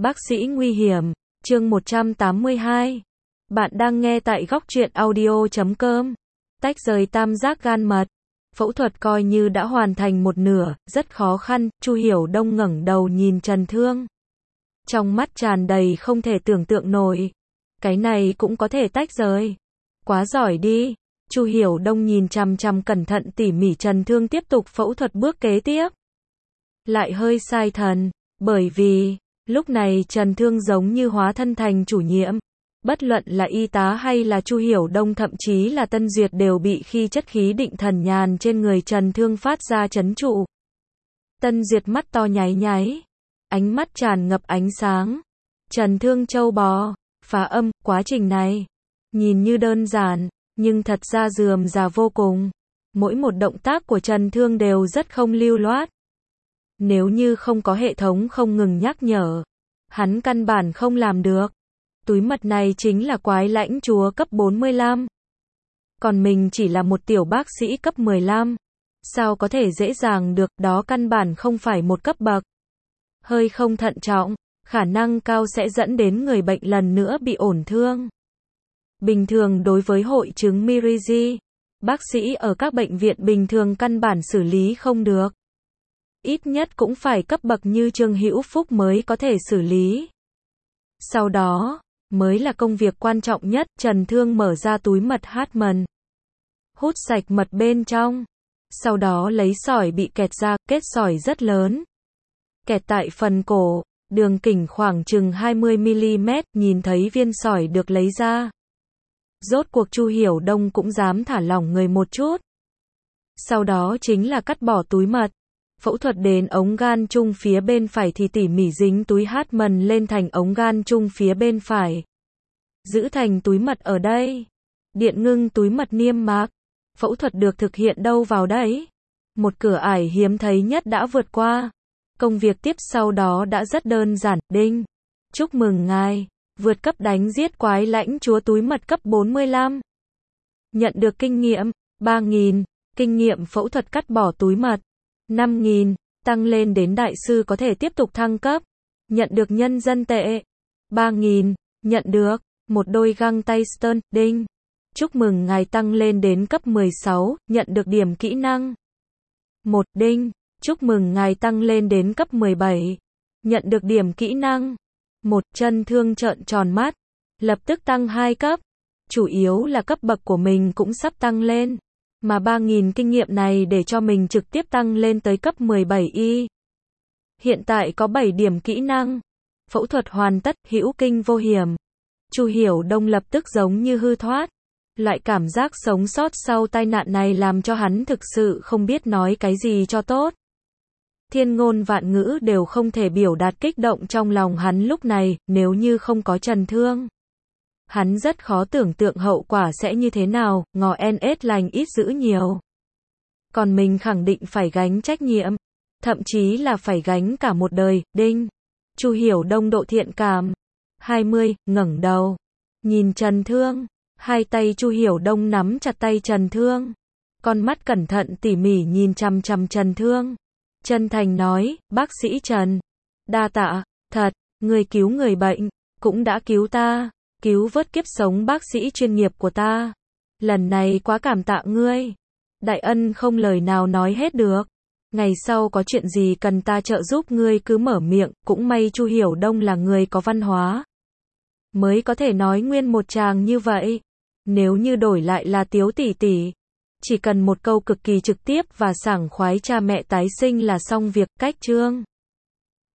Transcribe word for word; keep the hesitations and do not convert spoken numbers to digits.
Bác sĩ nguy hiểm, chương một trăm tám mươi hai. Bạn đang nghe tại góc truyện audio chấm com. Tách rời tam giác gan mật. Phẫu thuật coi như đã hoàn thành một nửa, rất khó khăn, Chu Hiểu Đông ngẩng đầu nhìn Trần Thương. Trong mắt tràn đầy không thể tưởng tượng nổi. Cái này cũng có thể tách rời. Quá giỏi đi. Chu Hiểu Đông nhìn chằm chằm cẩn thận tỉ mỉ Trần Thương tiếp tục phẫu thuật bước kế tiếp. Lại hơi sai thần, bởi vì lúc này Trần Thương giống như hóa thân thành chủ nhiệm. Bất luận là y tá hay là Chu Hiểu Đông thậm chí là Tân Duyệt đều bị khi chất khí định thần nhàn trên người Trần Thương phát ra trấn trụ. Tân Duyệt mắt to nháy nháy, ánh mắt tràn ngập ánh sáng. Trần Thương châu bò, phá âm, quá trình này nhìn như đơn giản, nhưng thật ra rườm rà vô cùng. Mỗi một động tác của Trần Thương đều rất không lưu loát. Nếu như không có hệ thống không ngừng nhắc nhở, hắn căn bản không làm được. Túi mật này chính là quái lãnh chúa cấp bốn mươi lăm. Còn mình chỉ là một tiểu bác sĩ cấp mười lăm. Sao có thể dễ dàng được, đó căn bản không phải một cấp bậc. Hơi không thận trọng, khả năng cao sẽ dẫn đến người bệnh lần nữa bị ổn thương. Bình thường đối với hội chứng Mirizi, bác sĩ ở các bệnh viện bình thường căn bản xử lý không được. Ít nhất cũng phải cấp bậc như Trương Hữu Phúc mới có thể xử lý. Sau đó, mới là công việc quan trọng nhất, Trần Thương mở ra túi mật Hartmann. Hút sạch mật bên trong. Sau đó lấy sỏi bị kẹt ra, kết sỏi rất lớn. Kẹt tại phần cổ, đường kính khoảng chừng hai mươi mi li mét, nhìn thấy viên sỏi được lấy ra. Rốt cuộc Chu Hiểu Đông cũng dám thả lỏng người một chút. Sau đó chính là cắt bỏ túi mật. Phẫu thuật đến ống gan chung phía bên phải thì tỉ mỉ dính túi Hartmann lên thành ống gan chung phía bên phải. Giữ thành túi mật ở đây. Điện ngưng túi mật niêm mạc. Phẫu thuật được thực hiện đâu vào đấy. Một cửa ải hiếm thấy nhất đã vượt qua. Công việc tiếp sau đó đã rất đơn giản. Đinh. Chúc mừng ngài. Vượt cấp đánh giết quái lãnh chúa túi mật cấp bốn mươi lăm. Nhận được kinh nghiệm. ba nghìn. Kinh nghiệm phẫu thuật cắt bỏ túi mật. năm nghìn, tăng lên đến đại sư có thể tiếp tục thăng cấp. Nhận được nhân dân tệ. ba nghìn, nhận được một đôi găng tay Stern, đinh. Chúc mừng ngài tăng lên đến cấp mười sáu, nhận được điểm kỹ năng. một, đinh. Chúc mừng ngài tăng lên đến cấp mười bảy, nhận được điểm kỹ năng. một, Trần Thương trợn tròn mắt, lập tức tăng hai cấp. Chủ yếu là cấp bậc của mình cũng sắp tăng lên. Mà ba nghìn kinh nghiệm này để cho mình trực tiếp tăng lên tới cấp mười bảy y. Hiện tại có bảy điểm kỹ năng. Phẫu thuật hoàn tất, hữu kinh vô hiểm. Chu Hiểu Đông lập tức giống như hư thoát. Loại cảm giác sống sót sau tai nạn này làm cho hắn thực sự không biết nói cái gì cho tốt. Thiên ngôn vạn ngữ đều không thể biểu đạt kích động trong lòng hắn lúc này, nếu như không có Trần Thương. Hắn rất khó tưởng tượng hậu quả sẽ như thế nào, ngò en ét lành ít dữ nhiều. Còn mình khẳng định phải gánh trách nhiệm, thậm chí là phải gánh cả một đời, đinh. Chu Hiểu Đông độ thiện cảm. hai mươi, ngẩng đầu. Nhìn Trần Thương, hai tay Chu Hiểu Đông nắm chặt tay Trần Thương. Con mắt cẩn thận tỉ mỉ nhìn chằm chằm Trần Thương. Chân thành nói, bác sĩ Trần. Đa tạ, thật, người cứu người bệnh, cũng đã cứu ta. Cứu vớt kiếp sống bác sĩ chuyên nghiệp của ta. Lần này quá cảm tạ ngươi. Đại ân không lời nào nói hết được. Ngày sau có chuyện gì cần ta trợ giúp ngươi cứ mở miệng, cũng may Chu Hiểu Đông là người có văn hóa. Mới có thể nói nguyên một tràng như vậy. Nếu như đổi lại là Tiếu tỷ tỷ, chỉ cần một câu cực kỳ trực tiếp và sảng khoái cha mẹ tái sinh là xong việc, cách chương.